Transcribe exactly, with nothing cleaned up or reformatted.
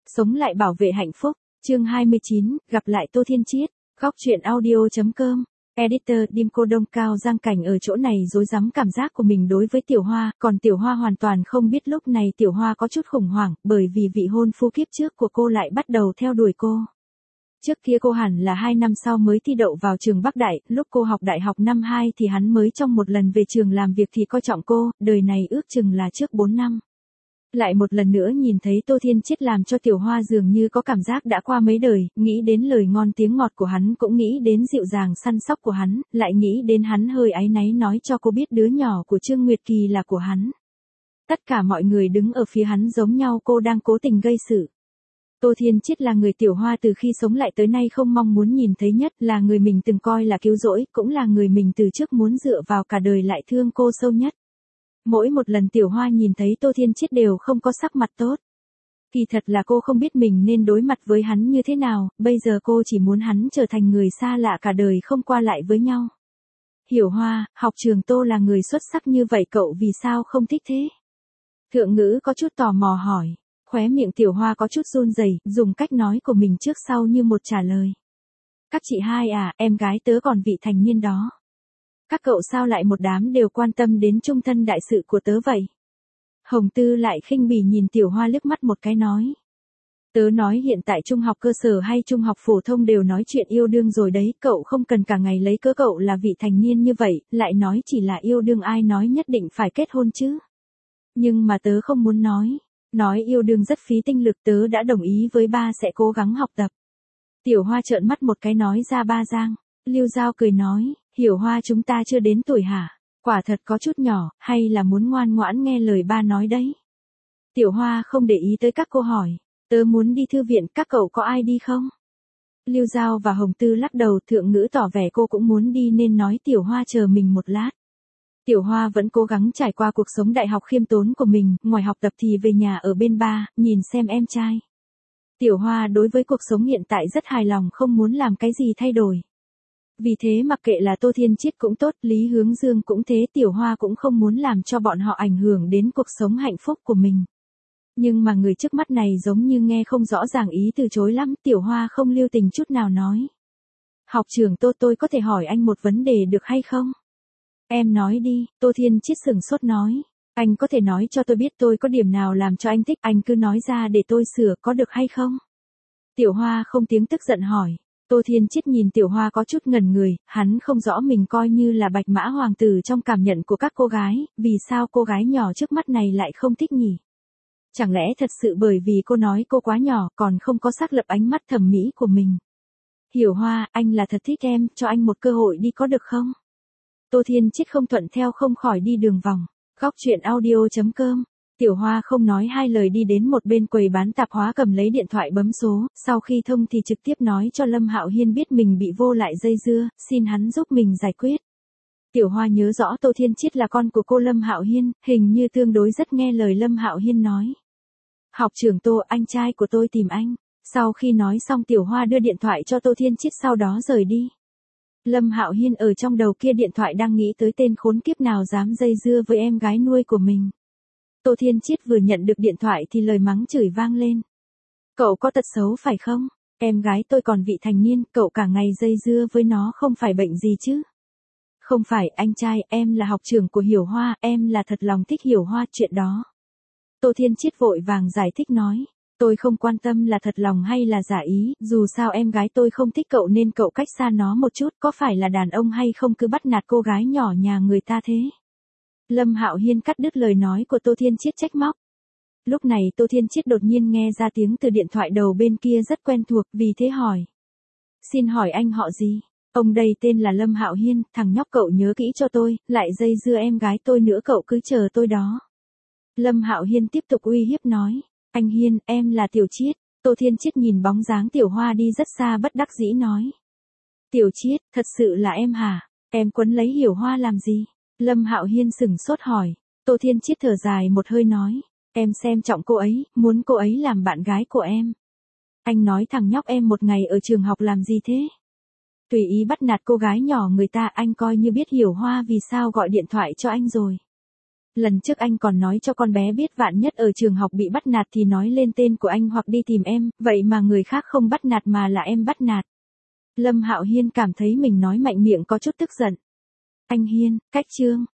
Sống lại bảo vệ hạnh phúc, chương hai mươi chín, gặp lại Tô Thiên Chiết, góc truyện audio.com, editor Dim cô Đông Cao Giang Cảnh ở chỗ này rối rắm cảm giác của mình đối với Tiểu Hoa, còn Tiểu Hoa hoàn toàn không biết lúc này Tiểu Hoa có chút khủng hoảng, bởi vì vị hôn phu kiếp trước của cô lại bắt đầu theo đuổi cô. Trước kia cô hẳn là hai năm sau mới thi đậu vào trường Bắc Đại, lúc cô học đại học năm hai thì hắn mới trong một lần về trường làm việc thì coi trọng cô, đời này ước chừng là trước bốn năm. Lại một lần nữa nhìn thấy Tô Thiên Chiết làm cho Tiểu Hoa dường như có cảm giác đã qua mấy đời, nghĩ đến lời ngon tiếng ngọt của hắn, cũng nghĩ đến dịu dàng săn sóc của hắn, lại nghĩ đến hắn hơi áy náy nói cho cô biết đứa nhỏ của Trương Nguyệt Kỳ là của hắn. Tất cả mọi người đứng ở phía hắn giống nhau, cô đang cố tình gây sự. Tô Thiên Chiết là người Tiểu Hoa từ khi sống lại tới nay không mong muốn nhìn thấy nhất, là người mình từng coi là cứu rỗi, cũng là người mình từ trước muốn dựa vào cả đời lại thương cô sâu nhất. Mỗi một lần Tiểu Hoa nhìn thấy Tô Thiên Chiết đều không có sắc mặt tốt. Kỳ thật là cô không biết mình nên đối mặt với hắn như thế nào, bây giờ cô chỉ muốn hắn trở thành người xa lạ cả đời không qua lại với nhau. Hiểu Hoa, học trường Tô là người xuất sắc như vậy cậu vì sao không thích thế? Thượng Ngữ có chút tò mò hỏi, khóe miệng Tiểu Hoa có chút run rẩy, dùng cách nói của mình trước sau như một trả lời. Các chị hai à, em gái tớ còn vị thành niên đó. Các cậu sao lại một đám đều quan tâm đến chung thân đại sự của tớ vậy? Hồng Tư lại khinh bỉ nhìn Tiểu Hoa liếc mắt một cái nói. Tớ nói hiện tại trung học cơ sở hay trung học phổ thông đều nói chuyện yêu đương rồi đấy, cậu không cần cả ngày lấy cớ cậu là vị thành niên như vậy, lại nói chỉ là yêu đương ai nói nhất định phải kết hôn chứ. Nhưng mà tớ không muốn nói, nói yêu đương rất phí tinh lực, tớ đã đồng ý với ba sẽ cố gắng học tập. Tiểu Hoa trợn mắt một cái nói ra ba Giang, Lưu Giao cười nói. Hiểu Hoa chúng ta chưa đến tuổi hả? Quả thật có chút nhỏ, hay là muốn ngoan ngoãn nghe lời ba nói đấy? Tiểu Hoa không để ý tới các cô hỏi, tớ muốn đi thư viện, các cậu có ai đi không? Lưu Giao và Hồng Tư lắc đầu, Thượng Ngữ tỏ vẻ cô cũng muốn đi nên nói Tiểu Hoa chờ mình một lát. Tiểu Hoa vẫn cố gắng trải qua cuộc sống đại học khiêm tốn của mình, ngoài học tập thì về nhà ở bên ba, nhìn xem em trai. Tiểu Hoa đối với cuộc sống hiện tại rất hài lòng, không muốn làm cái gì thay đổi. Vì thế mặc kệ là Tô Thiên Chiết cũng tốt, Lý Hướng Dương cũng thế, Tiểu Hoa cũng không muốn làm cho bọn họ ảnh hưởng đến cuộc sống hạnh phúc của mình. Nhưng mà người trước mắt này giống như nghe không rõ ràng ý từ chối lắm, Tiểu Hoa không lưu tình chút nào nói. Học trưởng Tô, tôi có thể hỏi anh một vấn đề được hay không? Em nói đi, Tô Thiên Chiết sửng sốt nói. Anh có thể nói cho tôi biết tôi có điểm nào làm cho anh thích, anh cứ nói ra để tôi sửa, có được hay không? Tiểu Hoa không tiếng tức giận hỏi. Tô Thiên Chiết nhìn Tiểu Hoa có chút ngẩn người, hắn không rõ mình coi như là bạch mã hoàng tử trong cảm nhận của các cô gái, vì sao cô gái nhỏ trước mắt này lại không thích nhỉ? Chẳng lẽ thật sự bởi vì cô nói cô quá nhỏ, còn không có xác lập ánh mắt thẩm mỹ của mình? Hiểu Hoa, anh là thật thích em, cho anh một cơ hội đi có được không? Tô Thiên Chiết không thuận theo không khỏi đi đường vòng, góc truyện audio.com. Tiểu Hoa không nói hai lời đi đến một bên quầy bán tạp hóa cầm lấy điện thoại bấm số, sau khi thông thì trực tiếp nói cho Lâm Hạo Hiên biết mình bị vô lại dây dưa, xin hắn giúp mình giải quyết. Tiểu Hoa nhớ rõ Tô Thiên Chiết là con của cô Lâm Hạo Hiên, hình như tương đối rất nghe lời Lâm Hạo Hiên nói. Học trưởng Tô, anh trai của tôi tìm anh. Sau khi nói xong Tiểu Hoa đưa điện thoại cho Tô Thiên Chiết sau đó rời đi. Lâm Hạo Hiên ở trong đầu kia điện thoại đang nghĩ tới tên khốn kiếp nào dám dây dưa với em gái nuôi của mình. Tô Thiên Chiết vừa nhận được điện thoại thì lời mắng chửi vang lên. Cậu có tật xấu phải không? Em gái tôi còn vị thành niên, cậu cả ngày dây dưa với nó không phải bệnh gì chứ? Không phải, anh trai, em là học trưởng của Hiểu Hoa, em là thật lòng thích Hiểu Hoa, chuyện đó. Tô Thiên Chiết vội vàng giải thích nói. Tôi không quan tâm là thật lòng hay là giả ý, dù sao em gái tôi không thích cậu nên cậu cách xa nó một chút, có phải là đàn ông hay không cứ bắt nạt cô gái nhỏ nhà người ta thế? Lâm Hạo Hiên cắt đứt lời nói của Tô Thiên Chiết trách móc. Lúc này Tô Thiên Chiết đột nhiên nghe ra tiếng từ điện thoại đầu bên kia rất quen thuộc, vì thế hỏi. Xin hỏi anh họ gì? Ông đây tên là Lâm Hạo Hiên, thằng nhóc cậu nhớ kỹ cho tôi, lại dây dưa em gái tôi nữa cậu cứ chờ tôi đó. Lâm Hạo Hiên tiếp tục uy hiếp nói. Anh Hiên, em là Tiểu Chiết. Tô Thiên Chiết nhìn bóng dáng Tiểu Hoa đi rất xa bất đắc dĩ nói. Tiểu Chiết, thật sự là em hả? Em quấn lấy Hiểu Hoa làm gì? Lâm Hạo Hiên sửng sốt hỏi. Tô Thiên Chiết thở dài một hơi nói. Em xem trọng cô ấy, muốn cô ấy làm bạn gái của em. Anh nói thằng nhóc em một ngày ở trường học làm gì thế? Tùy ý bắt nạt cô gái nhỏ người ta, anh coi như biết Hiểu Hoa vì sao gọi điện thoại cho anh rồi. lần trước anh còn nói cho con bé biết vạn nhất ở trường học bị bắt nạt thì nói lên tên của anh hoặc đi tìm em, vậy mà người khác không bắt nạt mà là em bắt nạt. Lâm Hạo Hiên cảm thấy mình nói mạnh miệng có chút tức giận. Anh Hiên, cách chương.